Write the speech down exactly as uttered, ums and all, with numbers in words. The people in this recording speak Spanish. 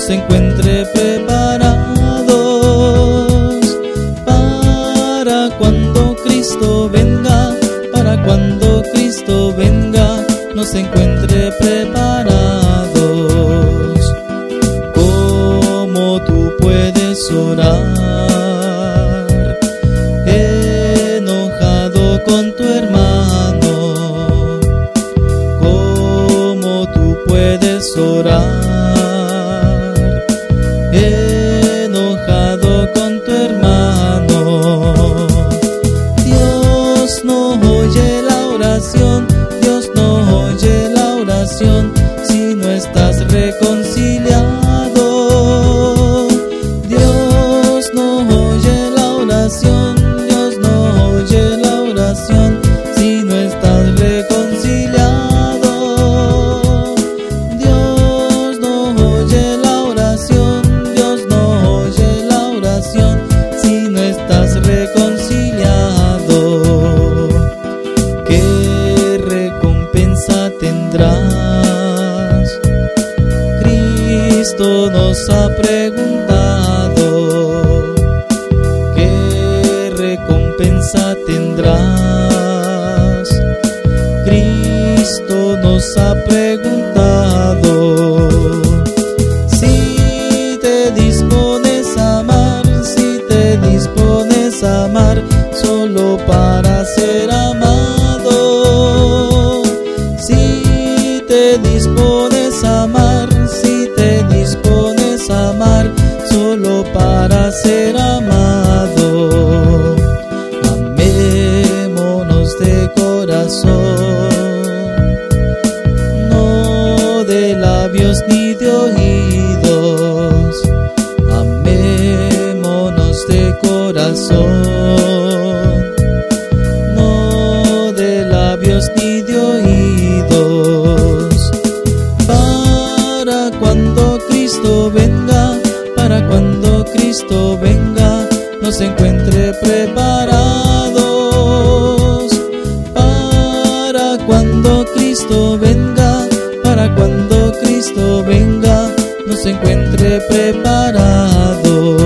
nos encuentre preparados para cuando Cristo venga, para cuando Cristo venga, nos encuentre preparados. ¿Cómo tú puedes orar enojado con tu hermano? ¿Cómo tú puedes orar enojado con tu hermano? Dios no oye la oración, Dios no oye la oración si no estás reconciliado. Dios no oye la oración, Dios no oye la oración si no estás reconciliado. Dios no oye la oración, Dios no oye la oración si no estás reconciliado. ¿Qué recompensa tendrás? Cristo nos ha preguntado. ¿Qué recompensa tendrás? Cristo nos ha preguntado. Si te dispones a amar, si te dispones a amar solo para ser amado. Si te dispones a amar, si te dispones a amar solo para ser amado. Amémonos de corazón, no de labios ni de oídos. Amémonos de corazón, no de labios ni de oídos. Para cuando Cristo venga, para cuando Cristo venga, nos encuentre preparados. Para cuando Cristo venga, para cuando Cristo venga, nos encuentre preparados.